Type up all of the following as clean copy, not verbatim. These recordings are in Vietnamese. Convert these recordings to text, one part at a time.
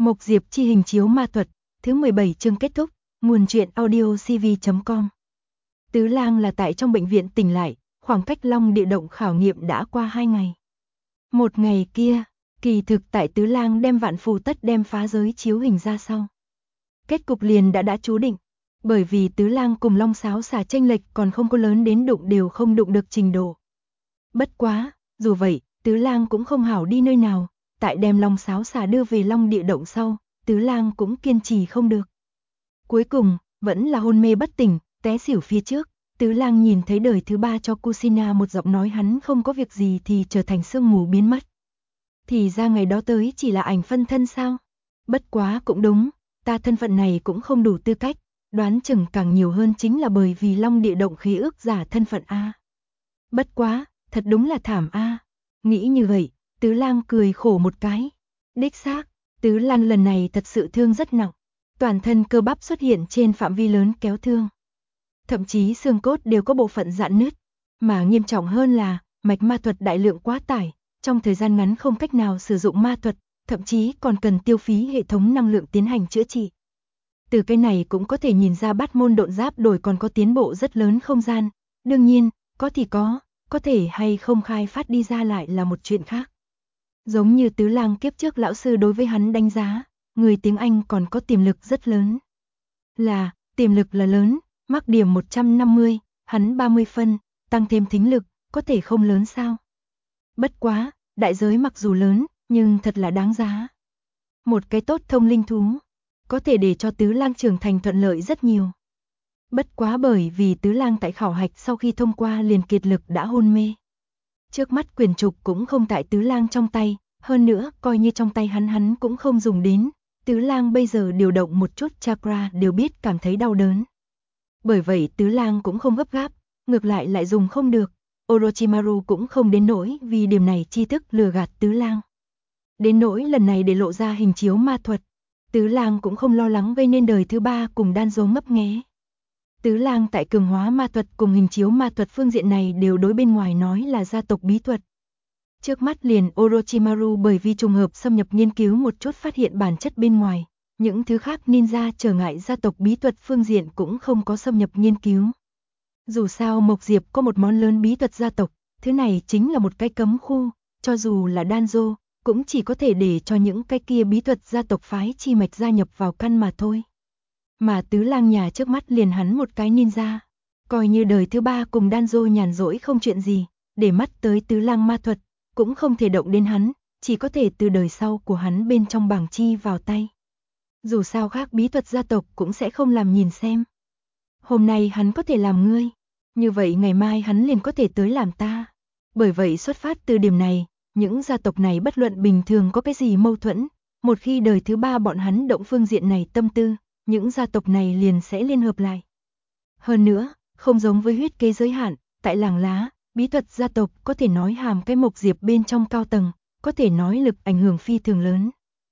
Mộc Diệp chi hình chiếu ma thuật, thứ 17 chương kết thúc, nguồn truyện audio cv.com. Tứ Lang là tại trong bệnh viện tỉnh lại, khoảng cách Long Địa Động khảo nghiệm đã qua 2 ngày. Một ngày kia, kỳ thực tại Tứ Lang đem vạn phù tất đem phá giới chiếu hình ra sau. Kết cục liền đã chú định, bởi vì Tứ Lang cùng Long Sáo xà chênh lệch còn không có lớn đến đụng đều không đụng được trình độ. Bất quá, dù vậy, Tứ Lang cũng không hảo đi nơi nào, tại đem Long Sáo xà đưa về Long Địa Động sau, Tứ Lang cũng kiên trì không được. Cuối cùng, vẫn là hôn mê bất tỉnh, té xỉu phía trước, Tứ Lang nhìn thấy đời thứ 3 cho Kusina một giọng nói hắn không có việc gì thì trở thành sương mù biến mất. Thì ra ngày đó tới chỉ là ảnh phân thân sao? Bất quá cũng đúng, ta thân phận này cũng không đủ tư cách, đoán chừng càng nhiều hơn chính là bởi vì Long Địa Động khí ước giả thân phận A. Bất quá, thật đúng là thảm A. Nghĩ như vậy, Tứ Lang cười khổ một cái. Đích xác, Tứ Lang lần này thật sự thương rất nặng, toàn thân cơ bắp xuất hiện trên phạm vi lớn kéo thương. Thậm chí xương cốt đều có bộ phận rạn nứt, mà nghiêm trọng hơn là mạch ma thuật đại lượng quá tải, trong thời gian ngắn không cách nào sử dụng ma thuật, thậm chí còn cần tiêu phí hệ thống năng lượng tiến hành chữa trị. Từ cái này cũng có thể nhìn ra Bát môn độn giáp đổi còn có tiến bộ rất lớn không gian, đương nhiên, có thì có thể hay không khai phát đi ra lại là một chuyện khác. Giống như Tứ Lang kiếp trước lão sư đối với hắn đánh giá, người tiếng Anh còn có tiềm lực rất lớn. Là, tiềm lực là lớn, mắc điểm 150, hắn 30 phân, tăng thêm thính lực, có thể không lớn sao? Bất quá, đại giới mặc dù lớn, nhưng thật là đáng giá. Một cái tốt thông linh thú, có thể để cho Tứ Lang trưởng thành thuận lợi rất nhiều. Bất quá bởi vì Tứ Lang tại khảo hạch sau khi thông qua liền kiệt lực đã hôn mê. Trước mắt quyền trục cũng không tại Tứ Lang trong tay, hơn nữa coi như trong tay hắn cũng không dùng đến. Tứ Lang bây giờ điều động một chút chakra đều biết cảm thấy đau đớn. Bởi vậy Tứ Lang cũng không gấp gáp, ngược lại dùng không được. Orochimaru cũng không đến nỗi vì điểm này tri thức lừa gạt Tứ Lang. Đến nỗi lần này để lộ ra hình chiếu ma thuật, Tứ Lang cũng không lo lắng gây nên đời thứ 3 cùng Danzo ngấp nghé. Tứ Lang tại cường hóa ma thuật cùng hình chiếu ma thuật phương diện này đều đối bên ngoài nói là gia tộc bí thuật. Trước mắt liền Orochimaru bởi vì trùng hợp xâm nhập nghiên cứu một chút phát hiện bản chất bên ngoài, những thứ khác ninja trở ngại gia tộc bí thuật phương diện cũng không có xâm nhập nghiên cứu. Dù sao Mộc Diệp có một món lớn bí thuật gia tộc, thứ này chính là một cái cấm khu, cho dù là Danzo, cũng chỉ có thể để cho những cái kia bí thuật gia tộc phái chi mạch gia nhập vào căn mà thôi. Mà Tứ Lang nhà trước mắt liền hắn một cái ninja, coi như đời thứ 3 cùng Danzo nhàn rỗi không chuyện gì, để mắt tới Tứ Lang ma thuật, cũng không thể động đến hắn, chỉ có thể từ đời sau của hắn bên trong bảng chi vào tay. Dù sao khác bí thuật gia tộc cũng sẽ không làm nhìn xem. Hôm nay hắn có thể làm ngươi, như vậy ngày mai hắn liền có thể tới làm ta. Bởi vậy xuất phát từ điểm này, những gia tộc này bất luận bình thường có cái gì mâu thuẫn, một khi đời thứ 3 bọn hắn động phương diện này tâm tư, những gia tộc này liền sẽ liên hợp lại. Hơn nữa, không giống với huyết kế giới hạn, tại làng lá, bí thuật gia tộc có thể nói hàm cái Mộc Diệp bên trong cao tầng, có thể nói lực ảnh hưởng phi thường lớn.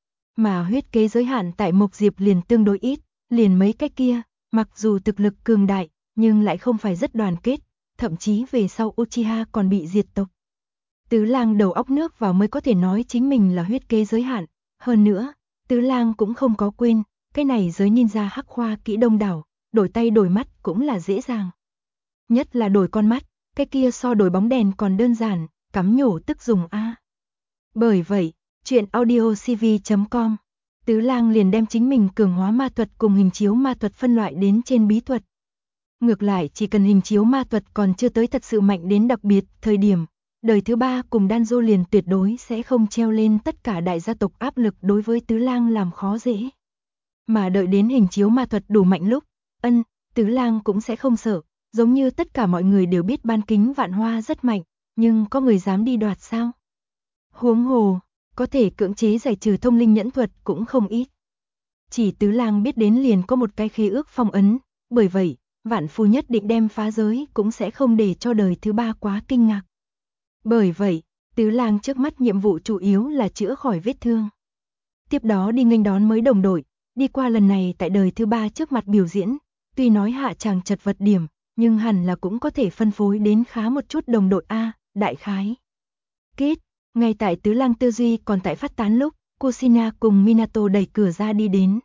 Mà huyết kế giới hạn tại Mộc Diệp liền tương đối ít, liền mấy cái kia, mặc dù thực lực cường đại, nhưng lại không phải rất đoàn kết, thậm chí về sau Uchiha còn bị diệt tộc. Tứ Lang đầu óc nước vào mới có thể nói chính mình là huyết kế giới hạn, hơn nữa, Tứ Lang cũng không có quên, cái này giới ninja hắc khoa kỹ đông đảo, đổi tay đổi mắt cũng là dễ dàng. Nhất là đổi con mắt, cái kia so đổi bóng đèn còn đơn giản, cắm nhổ tức dùng A. Bởi vậy, truyện audio cv.com, Tứ Lang liền đem chính mình cường hóa ma thuật cùng hình chiếu ma thuật phân loại đến trên bí thuật. Ngược lại chỉ cần hình chiếu ma thuật còn chưa tới thật sự mạnh đến đặc biệt thời điểm, đời thứ 3 cùng Danzo liền tuyệt đối sẽ không treo lên tất cả đại gia tộc áp lực đối với Tứ Lang làm khó dễ. Mà đợi đến hình chiếu ma thuật đủ mạnh lúc, Tứ Lang cũng sẽ không sợ, giống như tất cả mọi người đều biết ban kính vạn hoa rất mạnh, nhưng có người dám đi đoạt sao? Huống hồ, có thể cưỡng chế giải trừ thông linh nhẫn thuật cũng không ít. Chỉ Tứ Lang biết đến liền có một cái khế ước phong ấn, bởi vậy, vạn phu nhất định đem phá giới cũng sẽ không để cho đời thứ 3 quá kinh ngạc. Bởi vậy, Tứ Lang trước mắt nhiệm vụ chủ yếu là chữa khỏi vết thương. Tiếp đó đi nghênh đón mới đồng đội, đi qua lần này tại đời thứ 3 trước mặt biểu diễn, tuy nói hạ chàng chật vật điểm, nhưng hẳn là cũng có thể phân phối đến khá một chút đồng đội A, đại khái. Kết, ngay tại Tứ Lang tư duy còn tại phát tán lúc, Kushina cùng Minato đẩy cửa ra đi đến.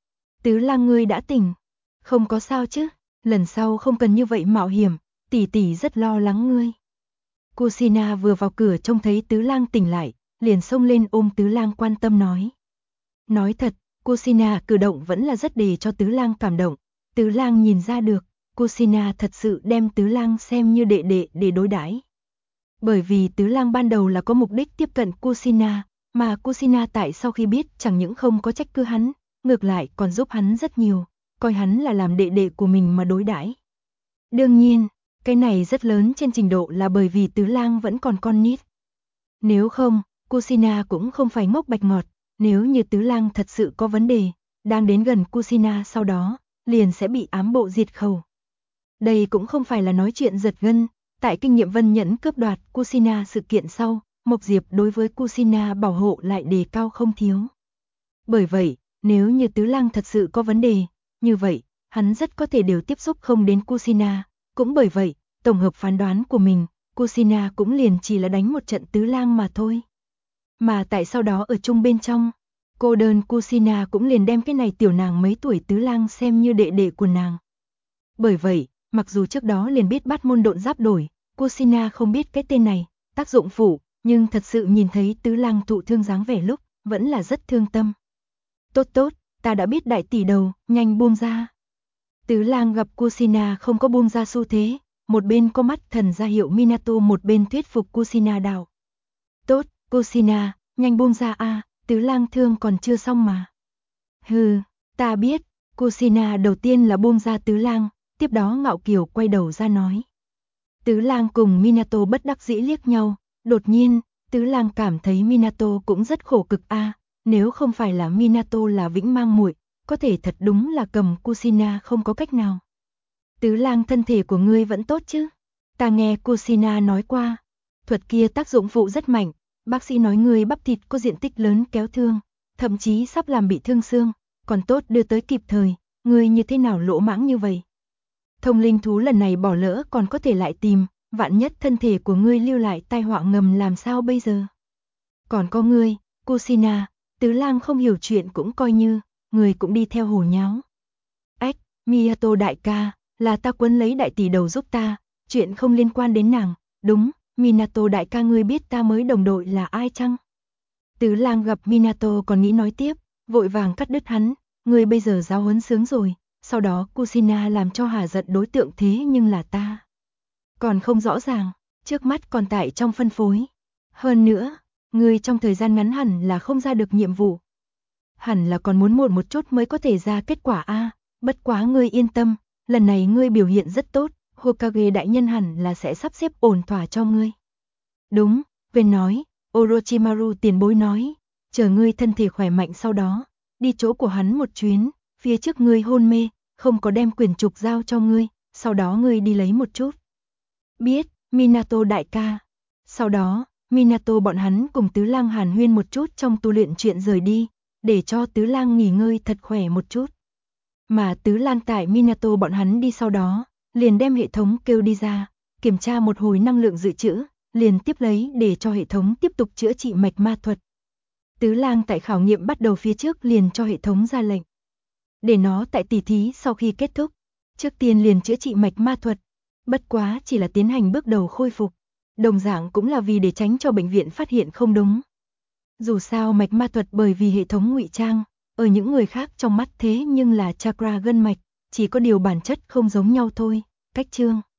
Tứ lang ngươi đã tỉnh. Không có sao chứ, lần sau không cần như vậy mạo hiểm, tỷ tỷ rất lo lắng ngươi. Kushina vừa vào cửa trông thấy tứ lang tỉnh lại, liền xông lên ôm tứ lang quan tâm nói. Nói thật, Kushina cử động vẫn là rất để cho tứ lang cảm động. Tứ lang nhìn ra được, Kushina thật sự đem tứ lang xem như đệ đệ để đối đãi. Bởi vì tứ lang ban đầu là có mục đích tiếp cận Kushina, mà Kushina tại sau khi biết chẳng những không có trách cứ hắn, ngược lại còn giúp hắn rất nhiều, coi hắn là làm đệ đệ của mình mà đối đãi. Đương nhiên, cái này rất lớn trên trình độ là bởi vì tứ lang vẫn còn con nít. Nếu không, Kushina cũng không phải ngốc bạch ngọt, nếu như tứ lang thật sự có vấn đề, đang đến gần Kushina sau đó, liền sẽ bị ám bộ diệt khẩu. Đây cũng không phải là nói chuyện giật gân, tại kinh nghiệm Vân Nhẫn cướp đoạt Kushina sự kiện sau, Mộc Diệp đối với Kushina bảo hộ lại đề cao không thiếu. Bởi vậy, nếu như tứ lang thật sự có vấn đề, như vậy, hắn rất có thể đều tiếp xúc không đến Kushina, cũng bởi vậy, tổng hợp phán đoán của mình, Kushina cũng liền chỉ là đánh một trận tứ lang mà thôi. Mà tại sau đó ở chung bên trong, cô đơn Kushina cũng liền đem cái này tiểu nàng mấy tuổi tứ lang xem như đệ đệ của nàng. Bởi vậy, mặc dù trước đó liền biết Bát Môn Độn Giáp đổi, Kushina không biết cái tên này, tác dụng phụ, nhưng thật sự nhìn thấy tứ lang thụ thương dáng vẻ lúc, vẫn là rất thương tâm. Tốt tốt, ta đã biết đại tỷ đầu, nhanh buông ra. Tứ lang gặp Kushina không có buông ra xu thế, một bên có mắt thần ra hiệu Minato, một bên thuyết phục Kushina đạo. Tốt, Kushina, nhanh buông ra a, tứ lang thương còn chưa xong mà. Hừ, ta biết, Kushina đầu tiên là buông ra tứ lang, tiếp đó ngạo kiều quay đầu ra nói. Tứ lang cùng Minato bất đắc dĩ liếc nhau, đột nhiên, tứ lang cảm thấy Minato cũng rất khổ cực a, nếu không phải là Minato là vĩnh mang muội, có thể thật đúng là cầm Kushina không có cách nào. Tứ lang thân thể của ngươi vẫn tốt chứ? Ta nghe Kushina nói qua, thuật kia tác dụng phụ rất mạnh, bác sĩ nói ngươi bắp thịt có diện tích lớn kéo thương, thậm chí sắp làm bị thương xương, còn tốt đưa tới kịp thời, ngươi như thế nào lỗ mãng như vậy? Thông linh thú lần này bỏ lỡ còn có thể lại tìm, vạn nhất thân thể của ngươi lưu lại tai họa ngầm làm sao bây giờ? Còn có ngươi, Kushina, tứ lang không hiểu chuyện cũng coi như, người cũng đi theo hồ nháo. Ách, Miyato đại ca, là ta quấn lấy đại tỷ đầu giúp ta, chuyện không liên quan đến nàng, đúng, Minato đại ca ngươi biết ta mới đồng đội là ai chăng? Tứ lang gặp Minato còn nghĩ nói tiếp, vội vàng cắt đứt hắn, ngươi bây giờ giáo huấn sướng rồi, sau đó Kushina làm cho hả giận đối tượng thế nhưng là ta. Còn không rõ ràng, trước mắt còn tại trong phân phối. Hơn nữa, ngươi trong thời gian ngắn hẳn là không ra được nhiệm vụ. Hẳn là còn muốn một chút mới có thể ra kết quả a. Bất quá ngươi yên tâm, lần này ngươi biểu hiện rất tốt, Hokage đại nhân hẳn là sẽ sắp xếp ổn thỏa cho ngươi. Đúng, Ven nói, Orochimaru tiền bối nói, chờ ngươi thân thể khỏe mạnh sau đó, đi chỗ của hắn một chuyến, phía trước ngươi hôn mê, không có đem quyền trục giao cho ngươi, sau đó ngươi đi lấy một chút. Biết, Minato đại ca. Sau đó, Minato bọn hắn cùng tứ lang hàn huyên một chút trong tu luyện chuyện rời đi, để cho tứ lang nghỉ ngơi thật khỏe một chút. Mà tứ lang tại Minato bọn hắn đi sau đó, liền đem hệ thống kêu đi ra, kiểm tra một hồi năng lượng dự trữ, liền tiếp lấy để cho hệ thống tiếp tục chữa trị mạch ma thuật. Tứ lang tại khảo nghiệm bắt đầu phía trước liền cho hệ thống ra lệnh, để nó tại tỉ thí sau khi kết thúc, trước tiên liền chữa trị mạch ma thuật, bất quá chỉ là tiến hành bước đầu khôi phục, đồng dạng cũng là vì để tránh cho bệnh viện phát hiện không đúng. Dù sao mạch ma thuật bởi vì hệ thống ngụy trang, ở những người khác trong mắt thế nhưng là chakra gân mạch, chỉ có điều bản chất không giống nhau thôi. Cách chương